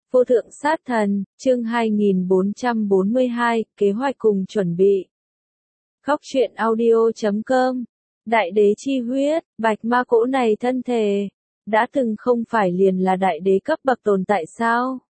Vô thượng sát thần, chương 2442, kế hoạch cùng chuẩn bị. Khóc truyện audio.com. Đại đế chi huyết, bạch ma cỗ này thân thể, đã từng không phải liền là đại đế cấp bậc tồn tại sao?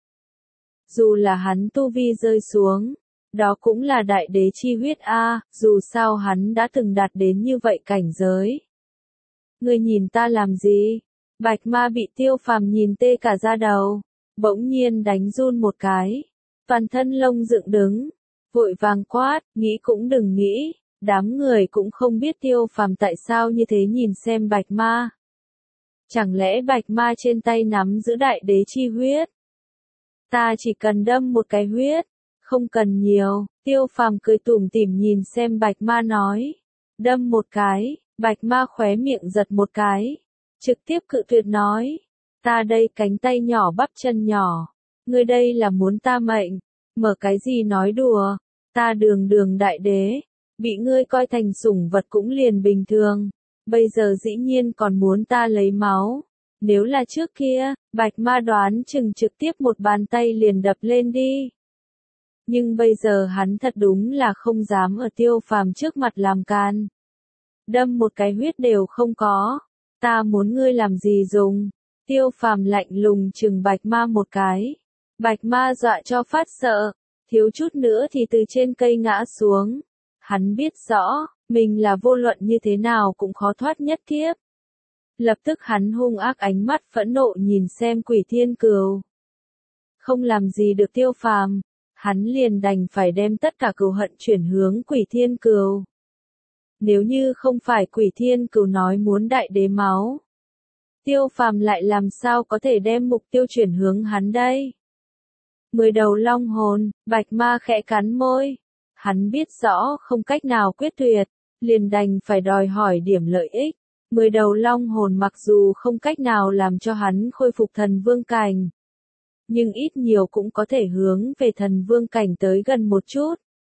Dù là hắn tu vi rơi xuống, đó cũng là đại đế chi huyết a, dù sao hắn đã từng đạt đến như vậy cảnh giới. Ngươi nhìn ta làm gì? Bạch ma bị Tiêu Phàm nhìn tê cả da đầu, bỗng nhiên đánh run một cái, toàn thân lông dựng đứng, vội vàng quát, nghĩ cũng đừng nghĩ, đám người cũng không biết Tiêu Phàm tại sao như thế nhìn xem bạch ma. Chẳng lẽ bạch ma trên tay nắm giữ đại đế chi huyết? Ta chỉ cần đâm một cái huyết, không cần nhiều. Tiêu Phàm cười tủm tỉm nhìn xem bạch ma nói, đâm một cái. Bạch ma khóe miệng giật một cái, trực tiếp cự tuyệt nói, ta đây cánh tay nhỏ bắp chân nhỏ, ngươi đây là muốn ta mệnh, mở cái gì nói đùa, ta đường đường đại đế, bị ngươi coi thành sủng vật cũng liền bình thường, bây giờ dĩ nhiên còn muốn ta lấy máu, nếu là trước kia, bạch ma đoán chừng trực tiếp một bàn tay liền đập lên đi. Nhưng bây giờ hắn thật đúng là không dám ở Tiêu Phàm trước mặt làm can. Đâm một cái huyết đều không có, ta muốn ngươi làm gì dùng? Tiêu Phàm lạnh lùng chừng bạch ma một cái. Bạch ma dọa cho phát sợ, thiếu chút nữa thì từ trên cây ngã xuống. Hắn biết rõ, mình là vô luận như thế nào cũng khó thoát nhất kiếp. Lập tức hắn hung ác ánh mắt phẫn nộ nhìn xem Quỷ Thiên Cừu. Không làm gì được Tiêu Phàm, hắn liền đành phải đem tất cả cừu hận chuyển hướng Quỷ Thiên Cừu. Nếu như không phải Quỷ Thiên Cừu nói muốn đại đế máu, Tiêu Phàm lại làm sao có thể đem mục tiêu chuyển hướng hắn đây? 10 đầu long hồn, bạch ma khẽ cắn môi. Hắn biết rõ không cách nào quyết tuyệt, liền đành phải đòi hỏi điểm lợi ích. 10 đầu long hồn mặc dù không cách nào làm cho hắn khôi phục thần vương cảnh, nhưng ít nhiều cũng có thể hướng về thần vương cảnh tới gần một chút.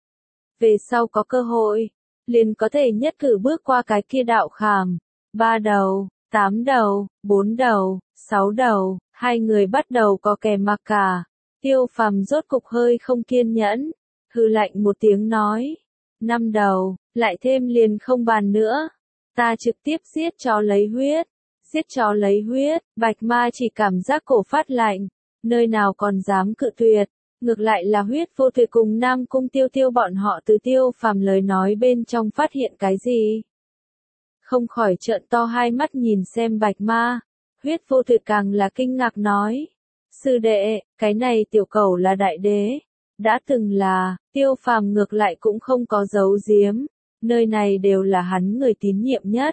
Về sau có cơ hội, liền có thể nhất cử bước qua cái kia đạo khảm. 3 đầu, 8 đầu, 4 đầu, 6 đầu, hai người bắt đầu có kè mặc cả. Tiêu Phàm rốt cục hơi không kiên nhẫn, hừ lạnh một tiếng nói, 5 đầu, lại thêm liền không bàn nữa. Ta trực tiếp giết chó lấy huyết, giết chó lấy huyết, bạch ma chỉ cảm giác cổ phát lạnh, nơi nào còn dám cự tuyệt. Ngược lại là Huyết Vô Thủy cùng Nam Cung Tiêu Tiêu bọn họ từ Tiêu Phàm lời nói bên trong phát hiện cái gì. Không khỏi trợn to hai mắt nhìn xem bạch ma. Huyết Vô Thủy càng là kinh ngạc nói, sư đệ, cái này tiểu cẩu là đại đế. Đã từng là, Tiêu Phàm ngược lại cũng không có giấu giếm, nơi này đều là hắn người tín nhiệm nhất.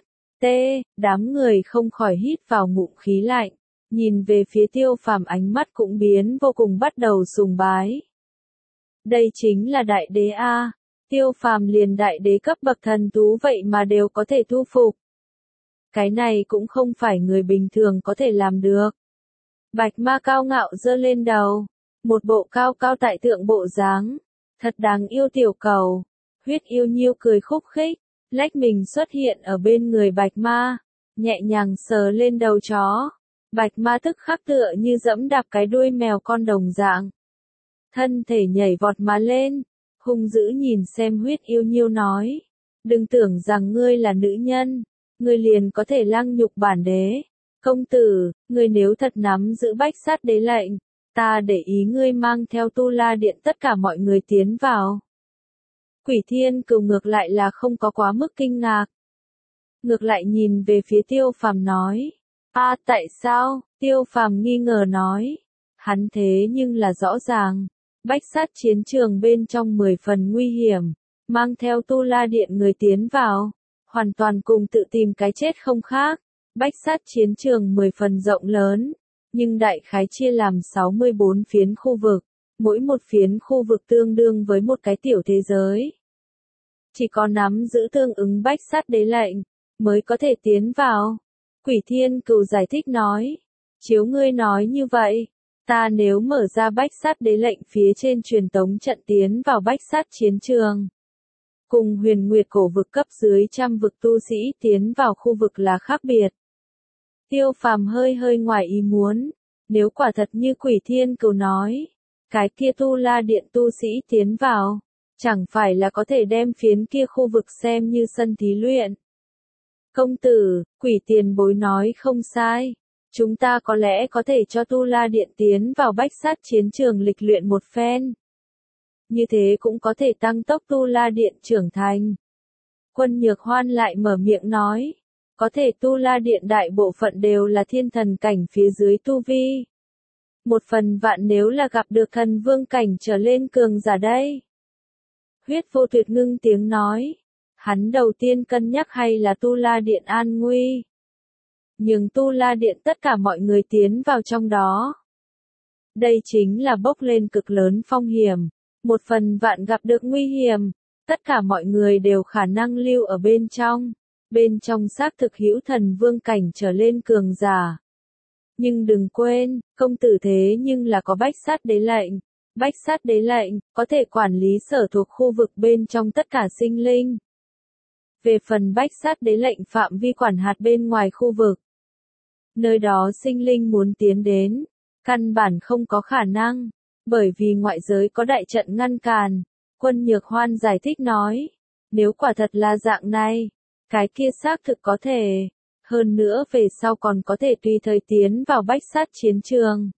Đám người không khỏi hít vào ngụm khí lạnh. Nhìn về phía Tiêu Phàm ánh mắt cũng biến vô cùng bắt đầu sùng bái. Đây chính là đại đế a, Tiêu Phàm liền đại đế cấp bậc thần thú vậy mà đều có thể thu phục. Cái này cũng không phải người bình thường có thể làm được. Bạch ma cao ngạo giơ lên đầu, một bộ cao cao tại thượng bộ dáng, thật đáng yêu tiểu cẩu. Huyết Yêu Nhiêu cười khúc khích, lách mình xuất hiện ở bên người bạch ma, nhẹ nhàng sờ lên đầu chó. Bạch ma tức khắc tựa như dẫm đạp cái đuôi mèo con đồng dạng. Thân thể nhảy vọt mà lên, hung dữ nhìn xem Huyết Yêu Nhiêu nói, đừng tưởng rằng ngươi là nữ nhân, ngươi liền có thể lăng nhục bản đế. Công tử, ngươi nếu thật nắm giữ bách sát đế lệnh, ta để ý ngươi mang theo Tu La Điện tất cả mọi người tiến vào. Quỷ Thiên Cừu ngược lại là không có quá mức kinh ngạc. Ngược lại nhìn về phía Tiêu Phàm nói, tại sao? Tiêu Phàm nghi ngờ nói, hắn thế nhưng là rõ ràng, bách sát chiến trường bên trong 10 phần nguy hiểm, mang theo Tu La Điện người tiến vào, hoàn toàn cùng tự tìm cái chết không khác. Bách sát chiến trường 10 phần rộng lớn, nhưng đại khái chia làm 64 phiến khu vực, mỗi một phiến khu vực tương đương với một cái tiểu thế giới. Chỉ có nắm giữ tương ứng bách sát đế lệnh, mới có thể tiến vào. Quỷ Thiên Cừu giải thích nói, chiếu ngươi nói như vậy, ta nếu mở ra bách sát đế lệnh phía trên truyền tống trận tiến vào bách sát chiến trường, cùng Huyền Nguyệt cổ vực cấp dưới trăm vực tu sĩ tiến vào khu vực là khác biệt. Tiêu Phàm hơi ngoài ý muốn, Nếu quả thật như Quỷ Thiên Cừu nói, cái kia Tu La Điện tu sĩ tiến vào, chẳng phải là có thể đem phiến kia khu vực xem như sân thí luyện. Công tử, Quỷ Tiền Bối nói không sai. Chúng ta có lẽ có thể cho Tu La Điện tiến vào bách sát chiến trường lịch luyện một phen. Như thế cũng có thể tăng tốc Tu La Điện trưởng thành. Quân Nhược Hoan lại mở miệng nói. Có thể Tu La Điện đại bộ phận đều là thiên thần cảnh phía dưới tu vi. Một phần vạn nếu là gặp được thần vương cảnh trở lên cường giả đây. Huyết Vô Tuyệt ngưng tiếng nói. Hắn đầu tiên cân nhắc hay là Tu La Điện an nguy. Nhưng Tu La Điện tất cả mọi người tiến vào trong đó. Đây chính là bốc lên cực lớn phong hiểm. Một phần vạn gặp được nguy hiểm. Tất cả mọi người đều khả năng lưu ở bên trong. Bên trong xác thực hữu thần vương cảnh trở lên cường giả. Nhưng đừng quên, công tử thế nhưng là có bách sát đế lệnh. Bách sát đế lệnh, có thể quản lý sở thuộc khu vực bên trong tất cả sinh linh. Về phần bách sát đế lệnh phạm vi quản hạt bên ngoài khu vực. Nơi đó sinh linh muốn tiến đến, căn bản không có khả năng, bởi vì ngoại giới có đại trận ngăn cản. Quân Nhược Hoan giải thích nói, nếu quả thật là dạng này, cái kia xác thực có thể, hơn nữa về sau còn có thể tùy thời tiến vào bách sát chiến trường.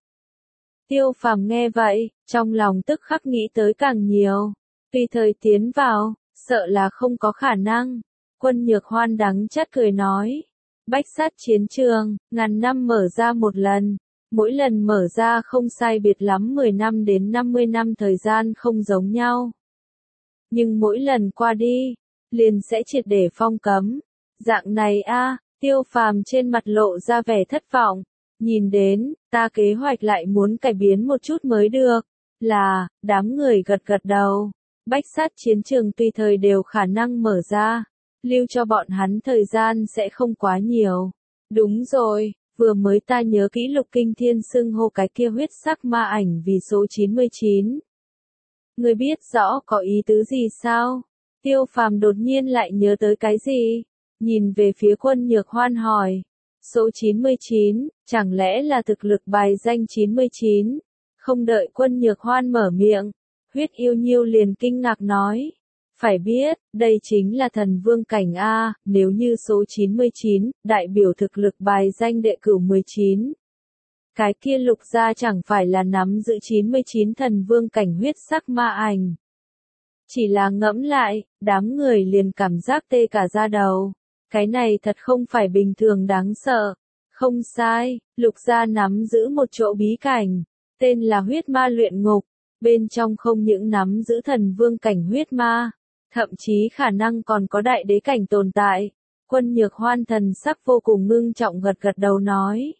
Tiêu Phàm nghe vậy, trong lòng tức khắc nghĩ tới càng nhiều, tùy thời tiến vào, sợ là không có khả năng. Quân Nhược Hoan đắng chát cười nói, bách sát chiến trường, ngàn năm mở ra một lần, mỗi lần mở ra không sai biệt lắm 10 năm đến 50 năm thời gian không giống nhau. Nhưng mỗi lần qua đi, liền sẽ triệt để phong cấm. Dạng này Tiêu Phàm trên mặt lộ ra vẻ thất vọng, nhìn đến, ta kế hoạch lại muốn cải biến một chút mới được, là, đám người gật gật đầu, bách sát chiến trường tùy thời đều khả năng mở ra, lưu cho bọn hắn thời gian sẽ không quá nhiều. Đúng rồi, vừa mới ta nhớ kỹ Lục Kinh Thiên xưng hô cái kia huyết sắc ma ảnh vì số 99. Người biết rõ có ý tứ gì sao? Tiêu Phàm đột nhiên lại nhớ tới cái gì? Nhìn về phía Quân Nhược Hoan hỏi. Số 99, chẳng lẽ là thực lực bài danh 99? Không đợi Quân Nhược Hoan mở miệng, Huyết Yêu Nhiêu liền kinh ngạc nói. Phải biết, đây chính là thần vương cảnh A, nếu như số 99, đại biểu thực lực bài danh đệ cửu 19. Cái kia Lục gia chẳng phải là nắm giữ 99 thần vương cảnh huyết sắc ma ảnh. Chỉ là ngẫm lại, đám người liền cảm giác tê cả da đầu. Cái này thật không phải bình thường đáng sợ. Không sai, Lục gia nắm giữ một chỗ bí cảnh, tên là huyết ma luyện ngục. Bên trong không những nắm giữ thần vương cảnh huyết ma, thậm chí khả năng còn có đại đế cảnh tồn tại. Quân Nhược Hoan thần sắc vô cùng ngưng trọng gật gật đầu nói.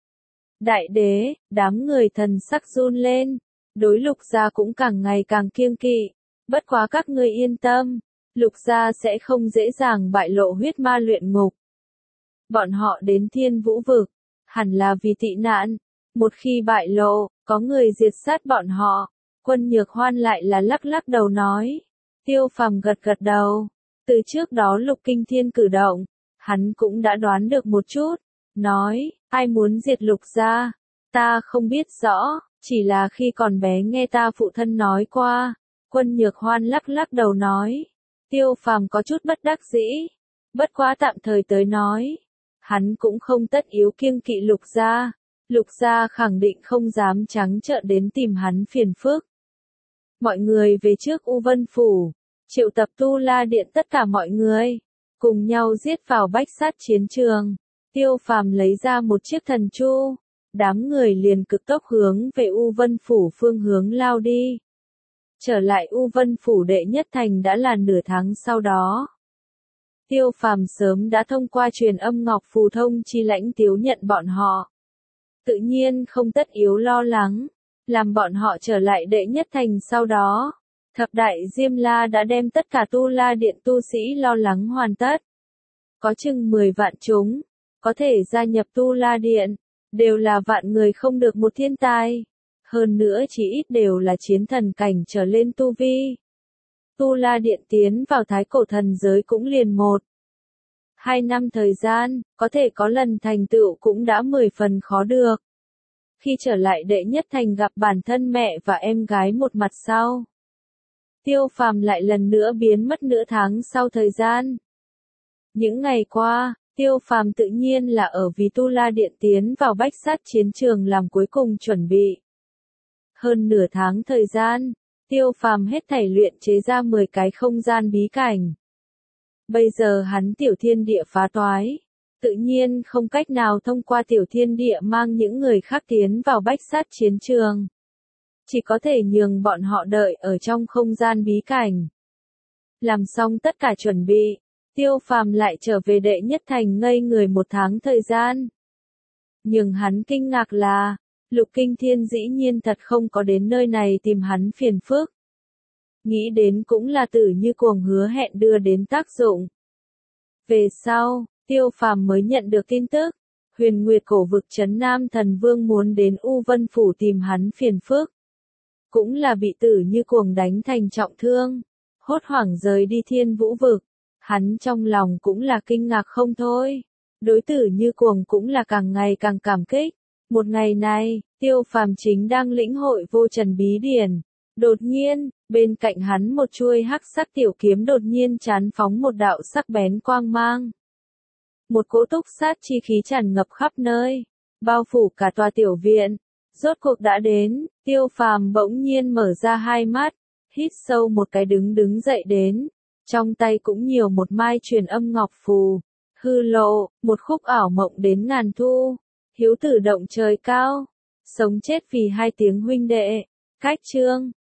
Đại đế, đám người thần sắc run lên, đối Lục gia cũng càng ngày càng kiêng kỵ. Bất quá các ngươi yên tâm, Lục gia sẽ không dễ dàng bại lộ huyết ma luyện ngục. Bọn họ đến Thiên Vũ vực, hẳn là vì tị nạn. Một khi bại lộ, có người diệt sát bọn họ. Quân Nhược Hoan lại là lắc lắc đầu nói. Tiêu Phàm gật gật đầu. Từ trước đó Lục Kinh Thiên cử động, hắn cũng đã đoán được một chút. Nói, ai muốn diệt Lục gia? Ta không biết rõ, chỉ là khi còn bé nghe ta phụ thân nói qua. Quân Nhược Hoan lắc lắc đầu nói. Tiêu Phàm có chút bất đắc dĩ. Bất quá tạm thời tới nói. Hắn cũng không tất yếu kiêng kỵ Lục gia. Lục gia khẳng định không dám trắng trợn đến tìm hắn phiền phức. Mọi người về trước U Vân Phủ. Triệu tập Tu La Điện tất cả mọi người. Cùng nhau giết vào bách sát chiến trường. Tiêu Phàm lấy ra một chiếc thần chu. Đám người liền cực tốc hướng về U Vân Phủ phương hướng lao đi. Trở lại U Vân Phủ đệ nhất thành đã là nửa tháng sau đó. Tiêu Phàm sớm đã thông qua truyền âm ngọc phù thông chi lãnh tiếu nhận bọn họ. Tự nhiên không tất yếu lo lắng, làm bọn họ trở lại đệ nhất thành sau đó. Thập đại Diêm La đã đem tất cả Tu La Điện tu sĩ lo lắng hoàn tất. Có chừng 10 vạn chúng, có thể gia nhập Tu La Điện, đều là vạn người không được một thiên tai. Hơn nữa chỉ ít đều là chiến thần cảnh trở lên tu vi. Tu La Điện tiến vào thái cổ thần giới cũng liền 1-2 năm thời gian, có thể có lần thành tựu cũng đã 10 phần khó được. Khi trở lại đệ nhất thành gặp bản thân mẹ và em gái một mặt sau. Tiêu Phàm lại lần nữa biến mất nửa tháng sau thời gian. Những ngày qua, Tiêu Phàm tự nhiên là ở vì Tu La Điện tiến vào bách sát chiến trường làm cuối cùng chuẩn bị. Hơn nửa tháng thời gian, Tiêu Phàm hết thảy luyện chế ra 10 cái không gian bí cảnh. Bây giờ hắn tiểu thiên địa phá toái, tự nhiên không cách nào thông qua tiểu thiên địa mang những người khác tiến vào bách sát chiến trường. Chỉ có thể nhường bọn họ đợi ở trong không gian bí cảnh. Làm xong tất cả chuẩn bị, Tiêu Phàm lại trở về đệ nhất thành ngây người một tháng thời gian. Nhưng hắn kinh ngạc là, Lục Kinh Thiên dĩ nhiên thật không có đến nơi này tìm hắn phiền phức. Nghĩ đến cũng là Tử Như Cuồng hứa hẹn đưa đến tác dụng. Về sau, Tiêu Phàm mới nhận được tin tức, Huyền Nguyệt cổ vực trấn Nam Thần Vương muốn đến U Vân Phủ tìm hắn phiền phức. Cũng là bị Tử Như Cuồng đánh thành trọng thương, hốt hoảng rời đi Thiên Vũ vực. Hắn trong lòng cũng là kinh ngạc không thôi. Đối Tử Như Cuồng cũng là càng ngày càng cảm kích. Một ngày này, Tiêu Phàm chính đang lĩnh hội vô trần bí điển. Đột nhiên, bên cạnh hắn một chuôi hắc sắc tiểu kiếm đột nhiên chán phóng một đạo sắc bén quang mang. Một cỗ túc sát chi khí tràn ngập khắp nơi, bao phủ cả tòa tiểu viện. Rốt cuộc đã đến, Tiêu Phàm bỗng nhiên mở ra hai mắt, hít sâu một cái đứng dậy đến. Trong tay cũng nhiều một mai truyền âm ngọc phù. Hư lộ, một khúc ảo mộng đến ngàn thu. Hiếu tử động trời cao. Sống chết vì hai tiếng huynh đệ. Cách chương.